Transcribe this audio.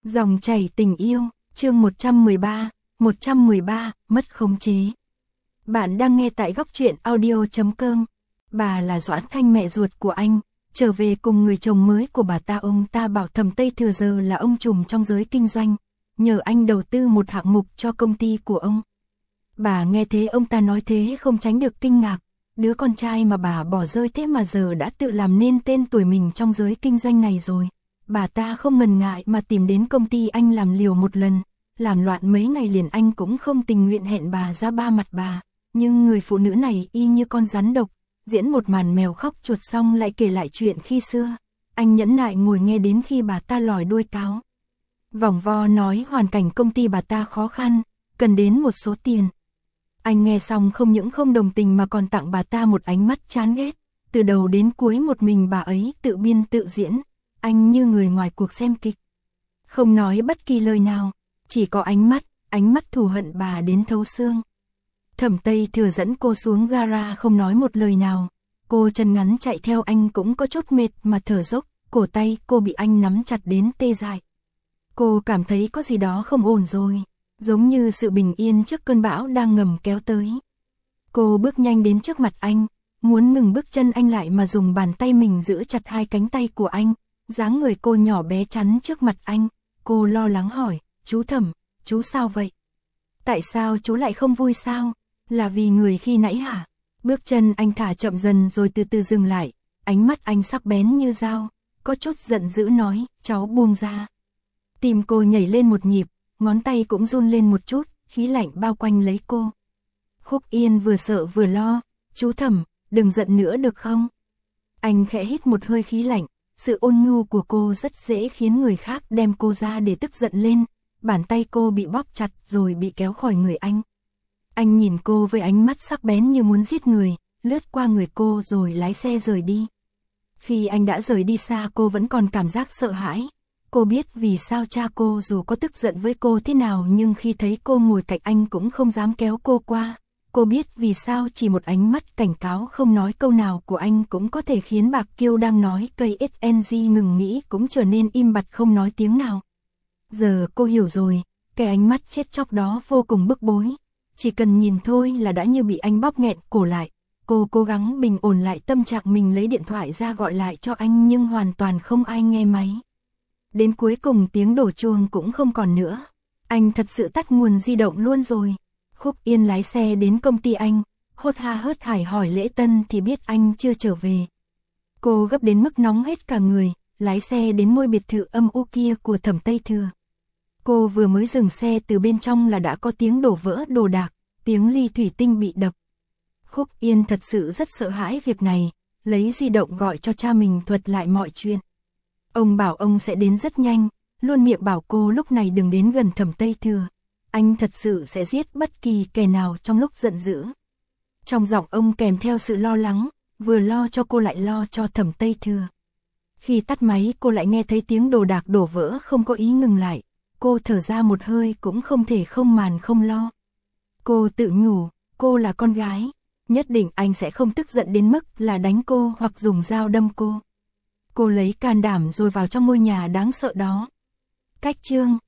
Dòng chảy tình yêu, chương 113, mất khống chế. Bạn đang nghe tại góc truyện audio.com. Bà là Doãn Thanh, mẹ ruột của anh, trở về cùng người chồng mới của bà ta. Ông ta bảo Thẩm Tây Thừa giờ là ông trùm trong giới kinh doanh, nhờ anh đầu tư một hạng mục cho công ty của ông. Bà nghe thế ông ta nói thế không tránh được kinh ngạc, đứa con trai mà bà bỏ rơi thế mà giờ đã tự làm nên tên tuổi mình trong giới kinh doanh này rồi. Bà ta không ngần ngại mà tìm đến công ty anh làm liều một lần, làm loạn mấy ngày liền. Anh cũng không tình nguyện hẹn bà ra ba mặt bà, nhưng người phụ nữ này y như con rắn độc, diễn một màn mèo khóc chuột xong lại kể lại chuyện khi xưa. Anh nhẫn nại ngồi nghe đến khi bà ta lòi đuôi cáo vòng vo nói hoàn cảnh công ty bà ta khó khăn, cần đến một số tiền. Anh nghe xong không những không đồng tình mà còn tặng bà ta một ánh mắt chán ghét, từ đầu đến cuối một mình bà ấy tự biên tự diễn. Anh như người ngoài cuộc xem kịch, không nói bất kỳ lời nào, chỉ có ánh mắt thù hận bà đến thấu xương. Thẩm Tây Thừa dẫn cô xuống gara không nói một lời nào, cô chân ngắn chạy theo anh cũng có chút mệt mà thở dốc, cổ tay cô bị anh nắm chặt đến tê dại. Cô cảm thấy có gì đó không ổn rồi, giống như sự bình yên trước cơn bão đang ngầm kéo tới. Cô bước nhanh đến trước mặt anh, muốn ngừng bước chân anh lại mà dùng bàn tay mình giữ chặt hai cánh tay của anh. Dáng người cô nhỏ bé chắn trước mặt anh, cô lo lắng hỏi, chú Thẩm, chú sao vậy? Tại sao chú lại không vui sao? Là vì người khi nãy hả? Bước chân anh thả chậm dần rồi từ từ dừng lại, ánh mắt anh sắc bén như dao, có chút giận dữ nói, cháu buông ra. Tim cô nhảy lên một nhịp, ngón tay cũng run lên một chút, khí lạnh bao quanh lấy cô. Khúc Yên vừa sợ vừa lo, chú Thẩm, đừng giận nữa được không? Anh khẽ hít một hơi khí lạnh. Sự ôn nhu của cô rất dễ khiến người khác đem cô ra để tức giận lên. Bàn tay cô bị bóp chặt rồi bị kéo khỏi người anh. Anh nhìn cô với ánh mắt sắc bén như muốn giết người, lướt qua người cô rồi lái xe rời đi. Khi anh đã rời đi xa cô vẫn còn cảm giác sợ hãi. Cô biết vì sao cha cô dù có tức giận với cô thế nào nhưng khi thấy cô ngồi cạnh anh cũng không dám kéo cô qua. Cô biết vì sao chỉ một ánh mắt cảnh cáo không nói câu nào của anh cũng có thể khiến Bạc Kiêu đang nói cây SNG ngừng nghĩ cũng trở nên im bặt không nói tiếng nào. Giờ cô hiểu rồi, cái ánh mắt chết chóc đó vô cùng bức bối. Chỉ cần nhìn thôi là đã như bị anh bóp nghẹn cổ lại. Cô cố gắng bình ổn lại tâm trạng mình, lấy điện thoại ra gọi lại cho anh nhưng hoàn toàn không ai nghe máy. Đến cuối cùng tiếng đổ chuông cũng không còn nữa. Anh thật sự tắt nguồn di động luôn rồi. Khúc Yên lái xe đến công ty anh, hốt ha hớt hải hỏi lễ tân thì biết anh chưa trở về. Cô gấp đến mức nóng hết cả người, lái xe đến ngôi biệt thự âm u kia của Thẩm Tây Thừa. Cô vừa mới dừng xe từ bên trong là đã có tiếng đổ vỡ đồ đạc, tiếng ly thủy tinh bị đập. Khúc Yên thật sự rất sợ hãi việc này, lấy di động gọi cho cha mình thuật lại mọi chuyện. Ông bảo ông sẽ đến rất nhanh, luôn miệng bảo cô lúc này đừng đến gần Thẩm Tây Thừa. Anh thật sự sẽ giết bất kỳ kẻ nào trong lúc giận dữ. Trong giọng ông kèm theo sự lo lắng, vừa lo cho cô lại lo cho Thẩm Tây Thừa. Khi tắt máy cô lại nghe thấy tiếng đồ đạc đổ vỡ không có ý ngừng lại. Cô thở ra một hơi cũng không thể không màn không lo. Cô tự nhủ, cô là con gái, nhất định anh sẽ không tức giận đến mức là đánh cô hoặc dùng dao đâm cô. Cô lấy can đảm rồi vào trong ngôi nhà đáng sợ đó. Cách chương